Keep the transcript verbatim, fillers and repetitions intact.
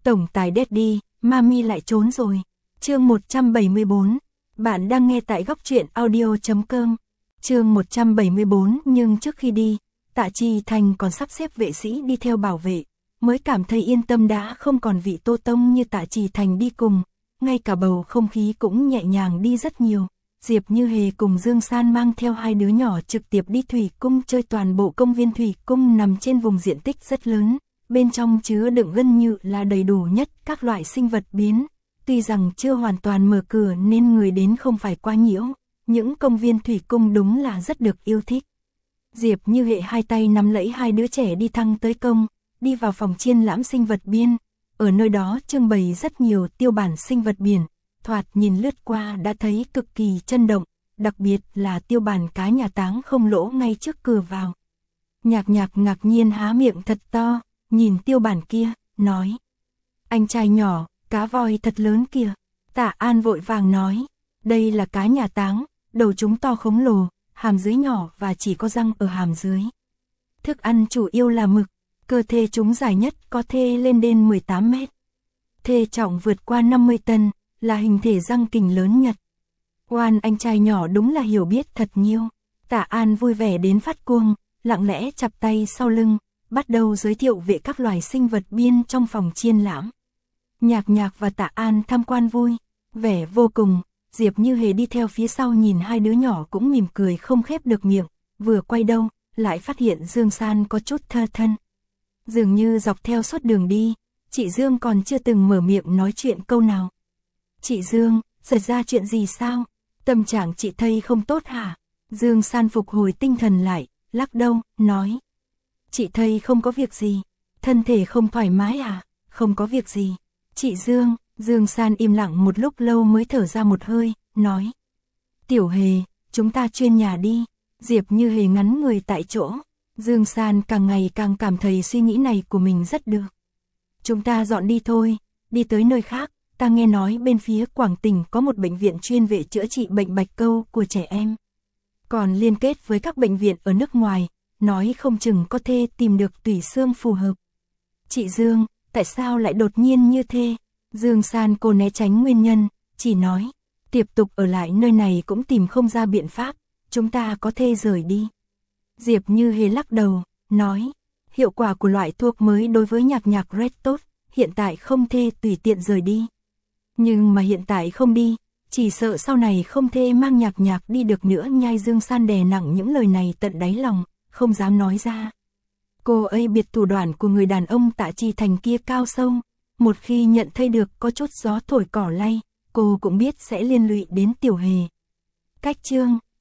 Tổng tài Daddy, Mami lại trốn rồi. Chương một trăm bảy mươi bốn. Bạn đang nghe tại góc truyện audio chấm com. Chương một trăm bảy mươi bốn. Nhưng trước khi đi, Tạ Chi Thành còn sắp xếp vệ sĩ đi theo bảo vệ, mới cảm thấy yên tâm đã không còn vị Tô Tông như Tạ Chi Thành đi cùng, ngay cả bầu không khí cũng nhẹ nhàng đi rất nhiều. Diệp Như Hề cùng Dương San mang theo hai đứa nhỏ trực tiếp đi thủy cung chơi. Toàn bộ công viên thủy cung nằm trên vùng diện tích rất lớn, bên trong chứa đựng gần như là đầy đủ nhất các loại sinh vật biến. Tuy rằng chưa hoàn toàn mở cửa nên người đến không phải quá nhiễu, những công viên thủy cung đúng là rất được yêu thích. Diệp Như Hệ hai tay nắm lấy hai đứa trẻ đi thăng tới công, đi vào phòng chiên lãm sinh vật biên. Ở nơi đó trưng bày rất nhiều tiêu bản sinh vật biển, thoạt nhìn lướt qua đã thấy cực kỳ chân động, đặc biệt là tiêu bản cá nhà táng không lỗ ngay trước cửa vào. Nhạc Nhạc ngạc nhiên há miệng thật to, nhìn tiêu bản kia, nói: "Anh trai nhỏ, cá voi thật lớn kìa." Tạ An vội vàng nói: "Đây là cá nhà táng, đầu chúng to khổng lồ, hàm dưới nhỏ và chỉ có răng ở hàm dưới. Thức ăn chủ yếu là mực, cơ thể chúng dài nhất có thể lên đến mười tám mét. Thể trọng vượt qua năm mươi tấn, là hình thể răng kình lớn nhất." Oan, anh trai nhỏ đúng là hiểu biết thật nhiều. Tạ An vui vẻ đến phát cuồng, lặng lẽ chắp tay sau lưng, bắt đầu giới thiệu về các loài sinh vật biên trong phòng chiên lãm. Nhạc Nhạc và Tạ An tham quan vui vẻ vô cùng. Diệp Như Hề đi theo phía sau nhìn hai đứa nhỏ cũng mỉm cười không khép được miệng, vừa quay đầu lại phát hiện Dương San có chút thơ thân. Dường như dọc theo suốt đường đi, chị Dương còn chưa từng mở miệng nói chuyện câu nào. "Chị Dương, xảy ra chuyện gì sao? Tâm trạng chị thấy không tốt hả?" Dương San phục hồi tinh thần lại, lắc đầu, nói: "Chị thấy không có việc gì. Thân thể không thoải mái à?" "Không có việc gì." "Chị Dương." Dương San im lặng một lúc lâu mới thở ra một hơi, nói: "Tiểu Hề, chúng ta chuyên nhà đi." Diệp Như Hề ngắn người tại chỗ. Dương San càng ngày càng cảm thấy suy nghĩ này của mình rất được. "Chúng ta dọn đi thôi, đi tới nơi khác. Ta nghe nói bên phía Quảng Tỉnh có một bệnh viện chuyên về chữa trị bệnh bạch câu của trẻ em. Còn liên kết với các bệnh viện ở nước ngoài, nói không chừng có thể tìm được tủy xương phù hợp." "Chị Dương, tại sao lại đột nhiên như thế?" Dương San cô né tránh nguyên nhân, chỉ nói: "Tiếp tục ở lại nơi này cũng tìm không ra biện pháp, chúng ta có thể rời đi." Diệp Như Hề lắc đầu, nói: "Hiệu quả của loại thuốc mới đối với Nhạc Nhạc rất tốt, hiện tại không thể tùy tiện rời đi. Nhưng mà hiện tại không đi, chỉ sợ sau này không thể mang Nhạc Nhạc đi được nữa." Nhai Dương San đè nặng những lời này tận đáy lòng, không dám nói ra. Cô ấy biết thủ đoạn của người đàn ông Tạ Chi Thành kia cao sâu, một khi nhận thấy được có chút gió thổi cỏ lay, cô cũng biết sẽ liên lụy đến Tiểu Hề. Cách chương